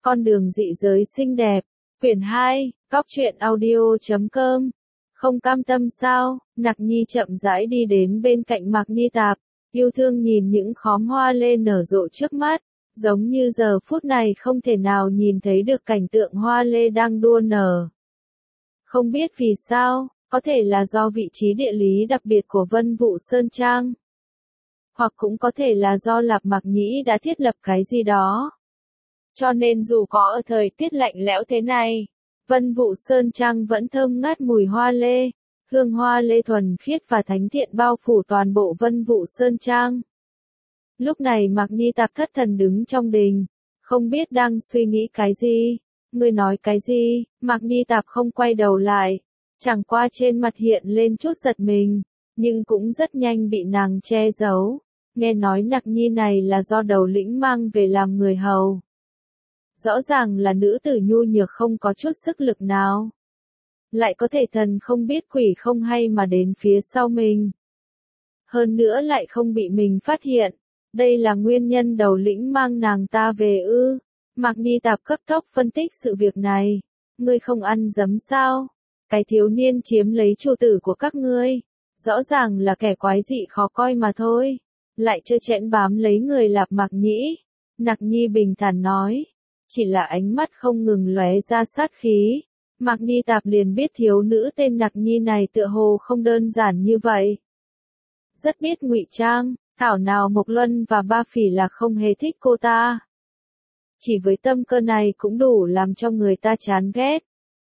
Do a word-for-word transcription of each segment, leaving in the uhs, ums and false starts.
Con đường dị giới xinh đẹp. Quyển hai, Cóc truyện audio chấm com. Không cam tâm sao? Nặc Nhi chậm rãi đi đến bên cạnh Mạc Ni Tạp, yêu thương nhìn những khóm hoa lê nở rộ trước mắt, giống như giờ phút này không thể nào nhìn thấy được cảnh tượng hoa lê đang đua nở. Không biết vì sao, có thể là do vị trí địa lý đặc biệt của Vân Vũ Sơn Trang, hoặc cũng có thể là do Lạp Mạc Nhĩ đã thiết lập cái gì đó. Cho nên dù có ở thời tiết lạnh lẽo thế này, Vân Vũ Sơn Trang vẫn thơm ngát mùi hoa lê, hương hoa lê thuần khiết và thánh thiện bao phủ toàn bộ Vân Vũ Sơn Trang. Lúc này Mạc Ni Tạp thất thần đứng trong đình, không biết đang suy nghĩ cái gì. Ngươi nói cái gì? Mạc Ni Tạp không quay đầu lại, chẳng qua trên mặt hiện lên chút giật mình, nhưng cũng rất nhanh bị nàng che giấu. Nghe nói Nặc Nhi này là do Đầu Lĩnh mang về làm người hầu. Rõ ràng là nữ tử nhu nhược không có chút sức lực nào, lại có thể thần không biết quỷ không hay mà đến phía sau mình. Hơn nữa lại không bị mình phát hiện. Đây là nguyên nhân Đầu Lĩnh mang nàng ta về ư? Mạc Ni Tạp cấp tốc phân tích sự việc này. Ngươi không ăn dấm sao? Cái thiếu niên chiếm lấy chủ tử của các ngươi, rõ ràng là kẻ quái dị khó coi mà thôi, lại chơi chẽn bám lấy người Lạp Mạc Nhĩ. Nặc Nhi bình thản nói, chỉ là ánh mắt không ngừng lóe ra sát khí. Mạc Ni Tạp liền biết thiếu nữ tên Nặc Nhi này tựa hồ không đơn giản như vậy. Rất biết ngụy trang, thảo nào Mộc Luân và Ba Phỉ là không hề thích cô ta. Chỉ với tâm cơ này cũng đủ làm cho người ta chán ghét.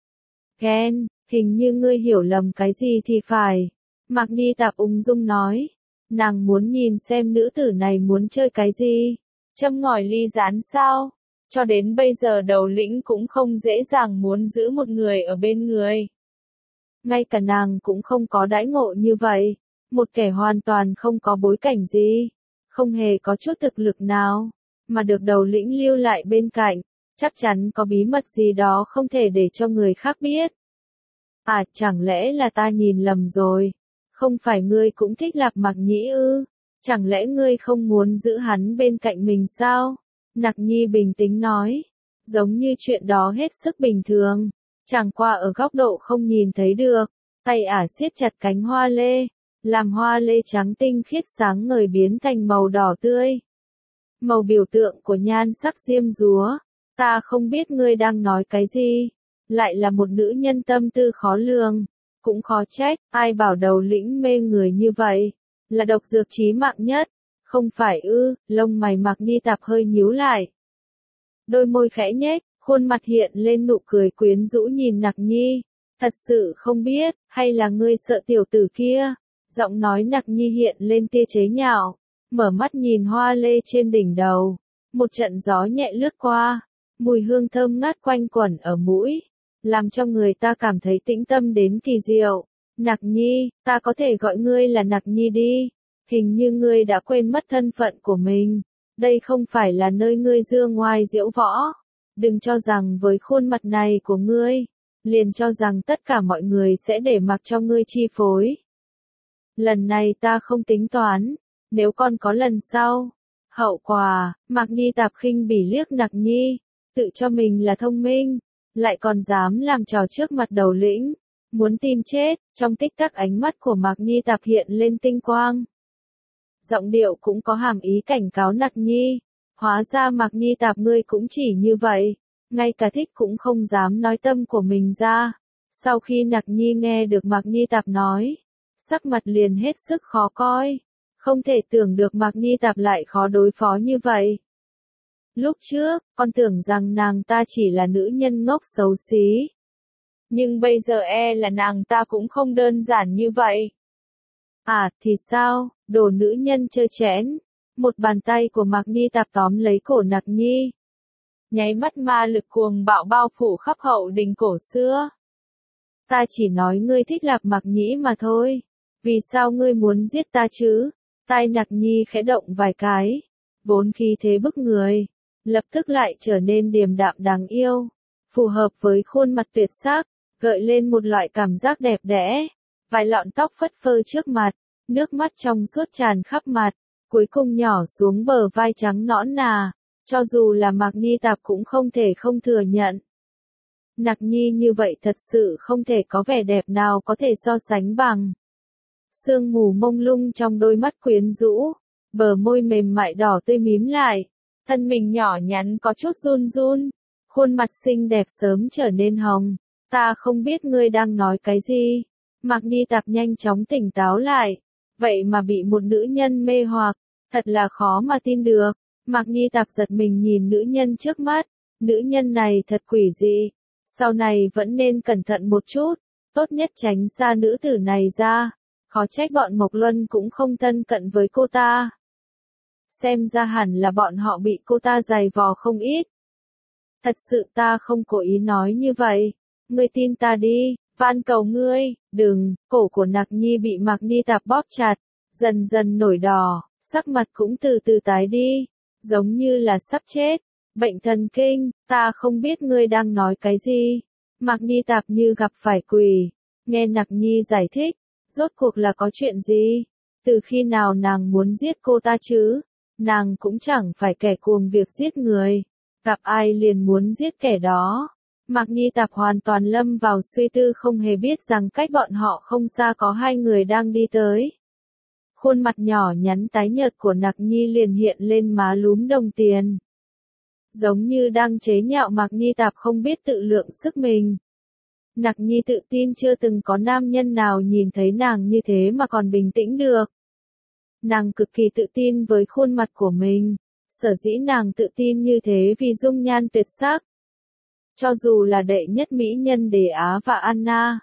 Ghen, hình như ngươi hiểu lầm cái gì thì phải. Mạc Ni Tạp ung dung nói, nàng muốn nhìn xem nữ tử này muốn chơi cái gì. Châm ngòi ly rán sao? Cho đến bây giờ Đầu Lĩnh cũng không dễ dàng muốn giữ một người ở bên người. Ngay cả nàng cũng không có đãi ngộ như vậy. Một kẻ hoàn toàn không có bối cảnh gì, không hề có chút thực lực nào, mà được Đầu Lĩnh lưu lại bên cạnh, chắc chắn có bí mật gì đó không thể để cho người khác biết. À, chẳng lẽ là ta nhìn lầm rồi? Không phải ngươi cũng thích Lạp Mạc Nhĩ ư? Chẳng lẽ ngươi không muốn giữ hắn bên cạnh mình sao? Nặc Nhi bình tĩnh nói, giống như chuyện đó hết sức bình thường, chẳng qua ở góc độ không nhìn thấy được. Tay ả siết chặt cánh hoa lê, làm hoa lê trắng tinh khiết sáng ngời biến thành màu đỏ tươi. Màu biểu tượng của nhan sắc diêm dúa. Ta không biết ngươi đang nói cái gì. Lại là một nữ nhân tâm tư khó lường. Cũng khó trách, ai bảo Đầu Lĩnh mê người như vậy. Là độc dược chí mạng nhất. Không phải ư? Lông mày Mạc Ni Tạp hơi nhíu lại. Đôi môi khẽ nhếch, khuôn mặt hiện lên nụ cười quyến rũ nhìn Nặc Nhi. Thật sự không biết, hay là ngươi sợ tiểu tử kia? Giọng nói Nặc Nhi hiện lên tia chế nhạo, mở mắt nhìn hoa lê trên đỉnh đầu. Một trận gió nhẹ lướt qua, mùi hương thơm ngát quanh quẩn ở mũi, làm cho người ta cảm thấy tĩnh tâm đến kỳ diệu. Nặc Nhi, ta có thể gọi ngươi là Nặc Nhi đi. Hình như ngươi đã quên mất thân phận của mình. Đây không phải là nơi ngươi dương ngoai diễu võ. Đừng cho rằng với khuôn mặt này của ngươi, liền cho rằng tất cả mọi người sẽ để mặc cho ngươi chi phối. Lần này ta không tính toán, nếu còn có lần sau. Hậu quả, Mạc Ni Tạp khinh bỉ liếc Nặc Nhi, tự cho mình là thông minh, lại còn dám làm trò trước mặt Đầu Lĩnh, muốn tìm chết. Trong tích tắc ánh mắt của Mạc Ni Tạp hiện lên tinh quang. Giọng điệu cũng có hàm ý cảnh cáo Nặc Nhi, hóa ra Mạc Ni Tạp ngươi cũng chỉ như vậy, ngay cả thích cũng không dám nói tâm của mình ra. Sau khi Nặc Nhi nghe được Mạc Ni Tạp nói, sắc mặt liền hết sức khó coi, không thể tưởng được Mạc Ni Tạp lại khó đối phó như vậy. Lúc trước, con tưởng rằng nàng ta chỉ là nữ nhân ngốc xấu xí. Nhưng bây giờ e là nàng ta cũng không đơn giản như vậy. À, thì sao, đồ nữ nhân chơi chẽn. Một bàn tay của Mạc Ni Tạp tóm lấy cổ Nặc Nhi. Nháy mắt ma lực cuồng bạo bao phủ khắp hậu đình cổ xưa. Ta chỉ nói ngươi thích Lạp Mạc Nhĩ mà thôi. Vì sao ngươi muốn giết ta chứ? Tai Nặc Nhi khẽ động vài cái, vốn khí thế bức người, lập tức lại trở nên điềm đạm đáng yêu, phù hợp với khuôn mặt tuyệt sắc, gợi lên một loại cảm giác đẹp đẽ. Vài lọn tóc phất phơ trước mặt, nước mắt trong suốt tràn khắp mặt, cuối cùng nhỏ xuống bờ vai trắng nõn nà, Cho dù là Mạc Ni Tạp cũng không thể không thừa nhận. Nặc Nhi như vậy thật sự không thể có vẻ đẹp nào có thể so sánh bằng. Sương mù mông lung trong đôi mắt quyến rũ, bờ môi mềm mại đỏ tươi mím lại, thân mình nhỏ nhắn có chút run run, khuôn mặt xinh đẹp sớm trở nên hồng. Ta không biết ngươi đang nói cái gì. Mạc Ni Tạp nhanh chóng tỉnh táo lại, vậy mà bị một nữ nhân mê hoặc, thật là khó mà tin được. Mạc Ni Tạp giật mình nhìn nữ nhân trước mắt, nữ nhân này thật quỷ dị, sau này vẫn nên cẩn thận một chút, tốt nhất tránh xa nữ tử này ra, khó trách bọn Mộc Luân cũng không thân cận với cô ta. Xem ra hẳn là bọn họ bị cô ta giày vò không ít. Thật sự ta không cố ý nói như vậy, ngươi tin ta đi, van cầu ngươi, đừng. Cổ của Nặc Nhi bị Mạc Ni Tạp bóp chặt, dần dần nổi đỏ, sắc mặt cũng từ từ tái đi, giống như là sắp chết. Bệnh thần kinh, ta không biết ngươi đang nói cái gì. Mạc Ni Tạp như gặp phải quỷ, nghe Nặc Nhi giải thích, rốt cuộc là có chuyện gì? Từ khi nào nàng muốn giết cô ta chứ? Nàng cũng chẳng phải kẻ cuồng việc giết người, gặp ai liền muốn giết kẻ đó. Mạc Ni Tạp hoàn toàn lâm vào suy tư, không hề biết rằng cách bọn họ không xa có hai người đang đi tới. Khuôn mặt nhỏ nhắn tái nhợt của Nặc Nhi liền hiện lên má lúm đồng tiền. Giống như đang chế nhạo Mạc Ni Tạp không biết tự lượng sức mình. Nặc Nhi tự tin chưa từng có nam nhân nào nhìn thấy nàng như thế mà còn bình tĩnh được. Nàng cực kỳ tự tin với khuôn mặt của mình, sở dĩ nàng tự tin như thế vì dung nhan tuyệt sắc. Cho dù là đệ nhất mỹ nhân Đề Á và Anna,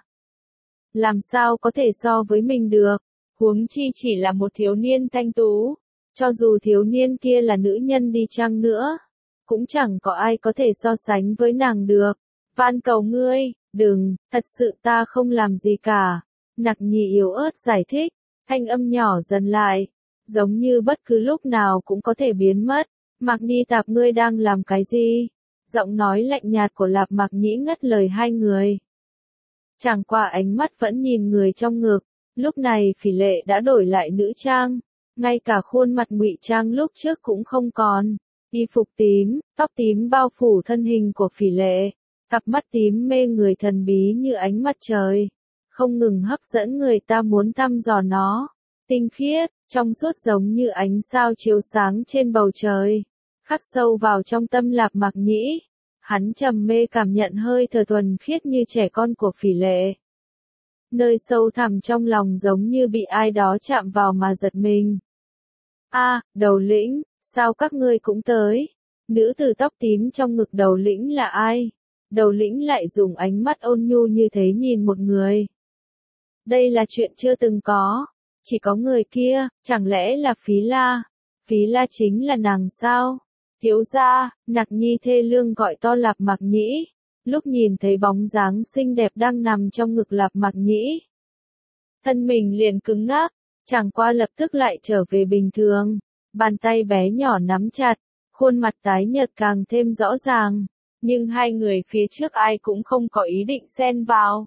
làm sao có thể so với mình được, huống chi chỉ là một thiếu niên thanh tú, cho dù thiếu niên kia là nữ nhân đi chăng nữa, cũng chẳng có ai có thể so sánh với nàng được. Van cầu ngươi, đừng, thật sự ta không làm gì cả. Nặc Nhi yếu ớt giải thích, thanh âm nhỏ dần lại, giống như bất cứ lúc nào cũng có thể biến mất. Mạc Ni Tạp, ngươi đang làm cái gì? Giọng nói lạnh nhạt của Lạp Mạc Nhĩ ngắt lời hai người. Chẳng qua ánh mắt vẫn nhìn người trong ngực, lúc này Phỉ Lệ đã đổi lại nữ trang, ngay cả khuôn mặt ngụy trang lúc trước cũng không còn. Y phục tím, tóc tím bao phủ thân hình của Phỉ Lệ, cặp mắt tím mê người thần bí như ánh mặt trời, không ngừng hấp dẫn người ta muốn thăm dò nó. Tinh khiết, trong suốt giống như ánh sao chiếu sáng trên bầu trời, khắc sâu vào trong tâm Lạp Mạc Nhĩ. Hắn trầm mê cảm nhận hơi thở thuần khiết như trẻ con của Phỉ Lệ. Nơi sâu thẳm trong lòng giống như bị ai đó chạm vào mà giật mình. A, Đầu Lĩnh, sao các ngươi cũng tới? Nữ tử tóc tím trong ngực Đầu Lĩnh là ai? Đầu Lĩnh lại dùng ánh mắt ôn nhu như thế nhìn một người. Đây là chuyện chưa từng có. Chỉ có người kia, chẳng lẽ là Phí La? Phí La chính là nàng sao? Thiếu gia, Nặc Nhi thê lương gọi to Lạp Mạc Nhĩ, lúc nhìn thấy bóng dáng xinh đẹp đang nằm trong ngực Lạp Mạc Nhĩ. Thân mình liền cứng ngắc, chẳng qua lập tức lại trở về bình thường, bàn tay bé nhỏ nắm chặt, khuôn mặt tái nhợt càng thêm rõ ràng, nhưng hai người phía trước ai cũng không có ý định xen vào.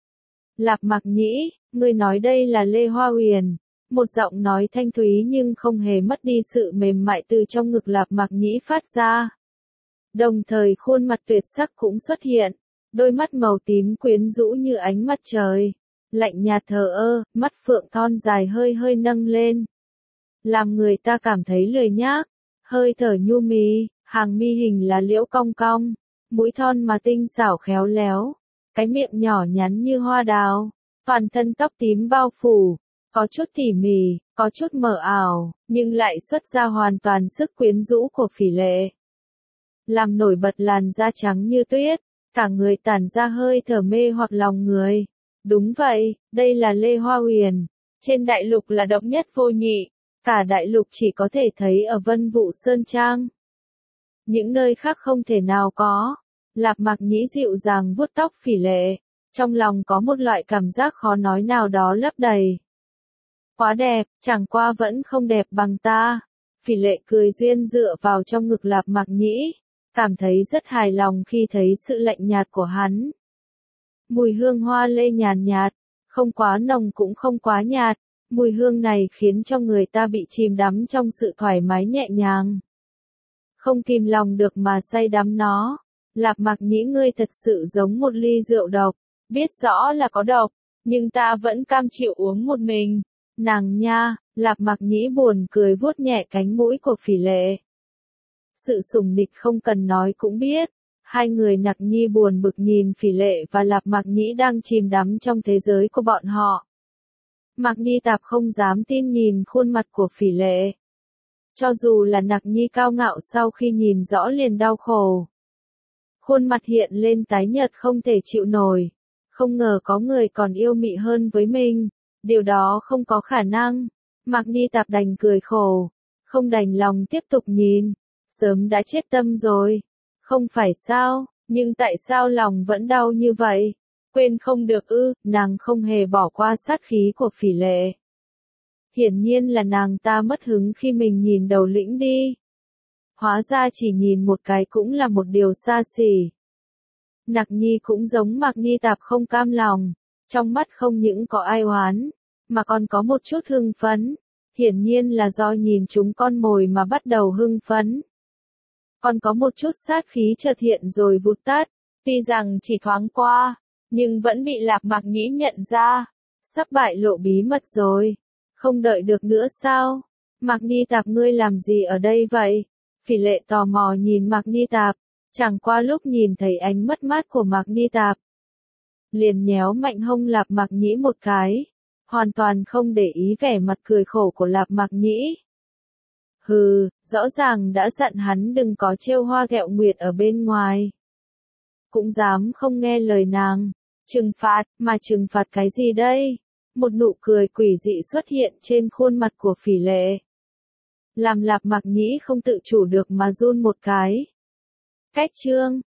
Lạp Mạc Nhĩ, ngươi nói đây là Lê Hoa Huyền. Một giọng nói thanh thúy nhưng không hề mất đi sự mềm mại từ trong ngực Lạp Mạc Nhĩ phát ra. Đồng thời khuôn mặt tuyệt sắc cũng xuất hiện, đôi mắt màu tím quyến rũ như ánh mặt trời, lạnh nhạt thờ ơ, mắt phượng thon dài hơi hơi nâng lên, làm người ta cảm thấy lười nhác, hơi thở nhu mì, hàng mi hình là liễu cong cong, mũi thon mà tinh xảo khéo léo, cái miệng nhỏ nhắn như hoa đào, toàn thân tóc tím bao phủ. Có chút tỉ mỉ, có chút mờ ảo, nhưng lại xuất ra hoàn toàn sức quyến rũ của Phỉ Lệ. Làm nổi bật làn da trắng như tuyết, cả người tản ra hơi thở mê hoặc lòng người. Đúng vậy, đây là Lê Hoa Huyền. Trên đại lục là độc nhất vô nhị, cả đại lục chỉ có thể thấy ở Vân Vũ Sơn Trang. Những nơi khác không thể nào có. Lạp Mạc Nhĩ dịu dàng vuốt tóc Phỉ Lệ, trong lòng có một loại cảm giác khó nói nào đó lấp đầy. Quá đẹp, chẳng qua vẫn không đẹp bằng ta. Phỉ Lệ cười duyên dựa vào trong ngực Lạp Mạc Nhĩ, cảm thấy rất hài lòng khi thấy sự lạnh nhạt của hắn. Mùi hương hoa lê nhàn nhạt, không quá nồng cũng không quá nhạt, mùi hương này khiến cho người ta bị chìm đắm trong sự thoải mái nhẹ nhàng. không kìm lòng được mà say đắm nó. Lạp Mạc Nhĩ, ngươi thật sự giống một ly rượu độc, biết rõ là có độc, nhưng ta vẫn cam chịu uống một mình. Nàng nha, Lạp Mạc Nhĩ buồn cười vuốt nhẹ cánh mũi của Phỉ Lệ. Sự sủng nịch không cần nói cũng biết. Hai người Nặc Nhi buồn bực nhìn Phỉ Lệ và Lạp Mạc Nhĩ đang chìm đắm trong thế giới của bọn họ. Mạc Ni Tạp không dám tin nhìn khuôn mặt của Phỉ Lệ. Cho dù là Nặc Nhi cao ngạo sau khi nhìn rõ liền đau khổ. Khuôn mặt hiện lên tái nhợt không thể chịu nổi. Không ngờ có người còn yêu mị hơn với mình. Điều đó không có khả năng. Mạc Ni Tạp đành cười khổ. Không đành lòng tiếp tục nhìn. Sớm đã chết tâm rồi. Không phải sao, nhưng tại sao lòng vẫn đau như vậy? Quên không được ư, nàng không hề bỏ qua sát khí của Phỉ Lệ. Hiển nhiên là nàng ta mất hứng khi mình nhìn đầu lĩnh đi. Hóa ra chỉ nhìn một cái cũng là một điều xa xỉ. Nặc Nhi cũng giống Mạc Ni Tạp không cam lòng, trong mắt không những có ai oán, mà còn có một chút hưng phấn. Hiển nhiên là do nhìn chúng con mồi mà bắt đầu hưng phấn. Còn có một chút sát khí chợt hiện rồi vụt tắt, tuy rằng chỉ thoáng qua, nhưng vẫn bị Lạp Mạc Nhĩ nhận ra. Sắp bại lộ bí mật rồi. Không đợi được nữa sao? Mạc Ni Tạp, ngươi làm gì ở đây vậy? Phỉ Lệ tò mò nhìn Mạc Ni Tạp, chẳng qua lúc nhìn thấy ánh mất mát của Mạc Ni Tạp. Liền nhéo mạnh hông Lạp Mạc Nhĩ một cái, hoàn toàn không để ý vẻ mặt cười khổ của Lạp Mạc Nhĩ. Hừ, rõ ràng đã dặn hắn đừng có trêu hoa ghẹo nguyệt ở bên ngoài. Cũng dám không nghe lời nàng. Trừng phạt, mà trừng phạt cái gì đây? Một nụ cười quỷ dị xuất hiện trên khuôn mặt của Phỉ Lệ. Làm Lạp Mạc Nhĩ không tự chủ được mà run một cái. Cách chương